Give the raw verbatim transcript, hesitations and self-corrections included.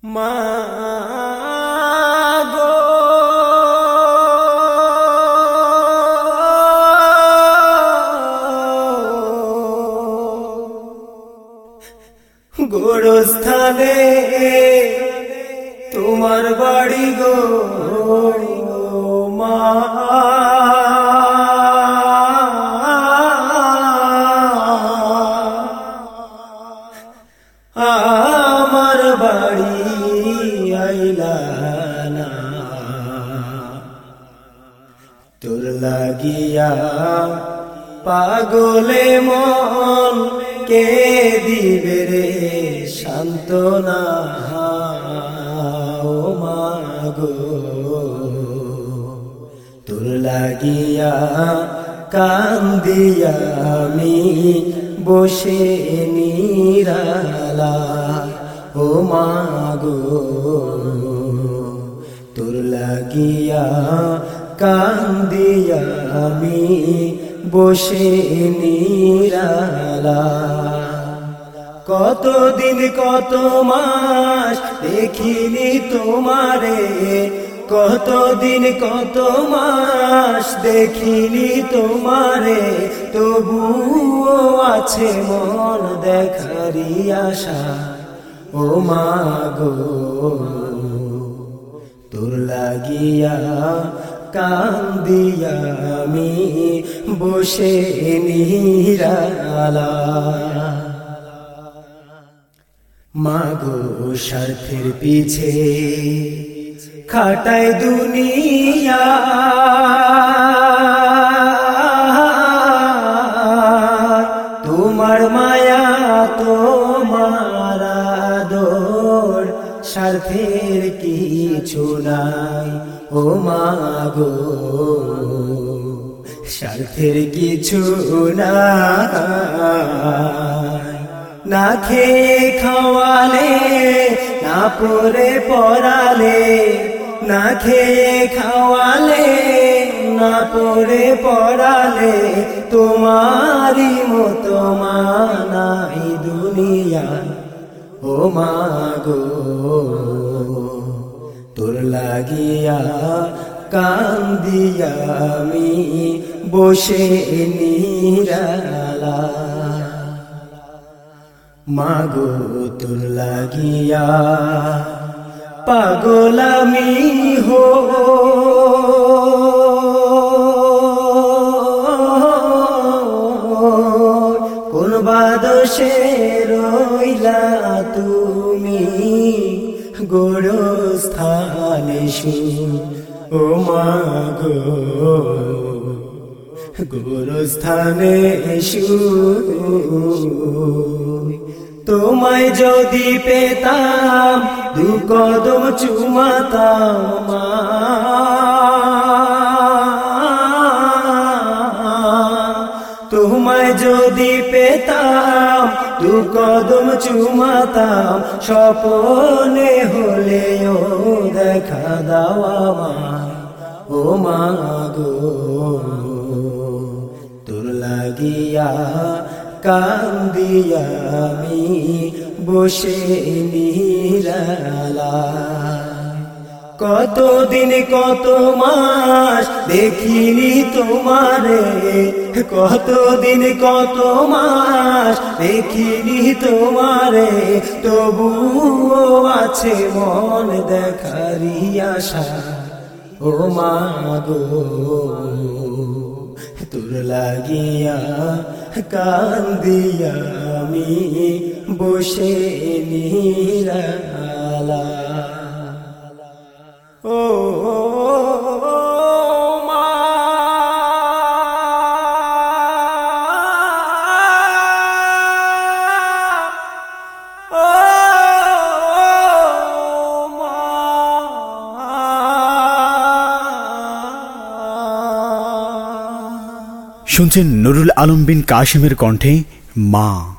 মা গো গোরস্থানে তোমার বাড়ি গো মা আমার বাড়ি আইলা না তোর লাগিয়া পাগলে মন কে দিবে রে সান্ত্বনা ও মা গো তোর লাগিয়া কান্দিয়া আমি বসে নিরালা ও মা গো তোর লাগিয়া কান্দিয়া আমি বসে নিরালা কতদিন কত মাস দেখিনি তোমারে কতদিন কত মাস দেখিনি তোমারে তবুও আছে মন দেখারি আশা ও মা গো তোর লাগিয়া কান্দিয়া আমি বসে নিরালা মা গো স্বার্থের পিছে খাটায় দুনিয়া তোমার মায়া তোমার আদর স্বার্থের কিছু নাই ও মা গো স্বার্থের কিছু নাই না খেয়ে খাওয়ালে না পরে পড়ালে না খেয়ে খাওয়ালে না পরে পড়ালে তোমারি মতো মানাই দুনিয়া ও মা গো তোর লাগিয়া কান্দিয়া আমি বসে নিরালা মা গো তোর লাগিয়া পাগল আমি হো কোন বাদশে রইলা তুমি গোরস্থানে শুন ও মা গো গোরস্থানে শুন তোমায় যদি পেতাম দু কদম চুমাতাম মা তোমায় যদি পেতাম দু কদম চুমাতাম স্বপনে হলেও দেখা দাওয়া মা ও মা গো তোর লাগিয়া কান্দিয়া আমি বসে নিরালা কতদিন কত মাস দেখিনি তোমারে কতদিন কত মাস দেখিনি তোমারে তবুও আছে মন দেখারি আশা ও মা গো তোর লাগিয়া কান্দিয়া আমি বসে নিরালা ও মা ও মা শুনছেন নুরুল আলম বিন কাশিমের কণ্ঠে মা।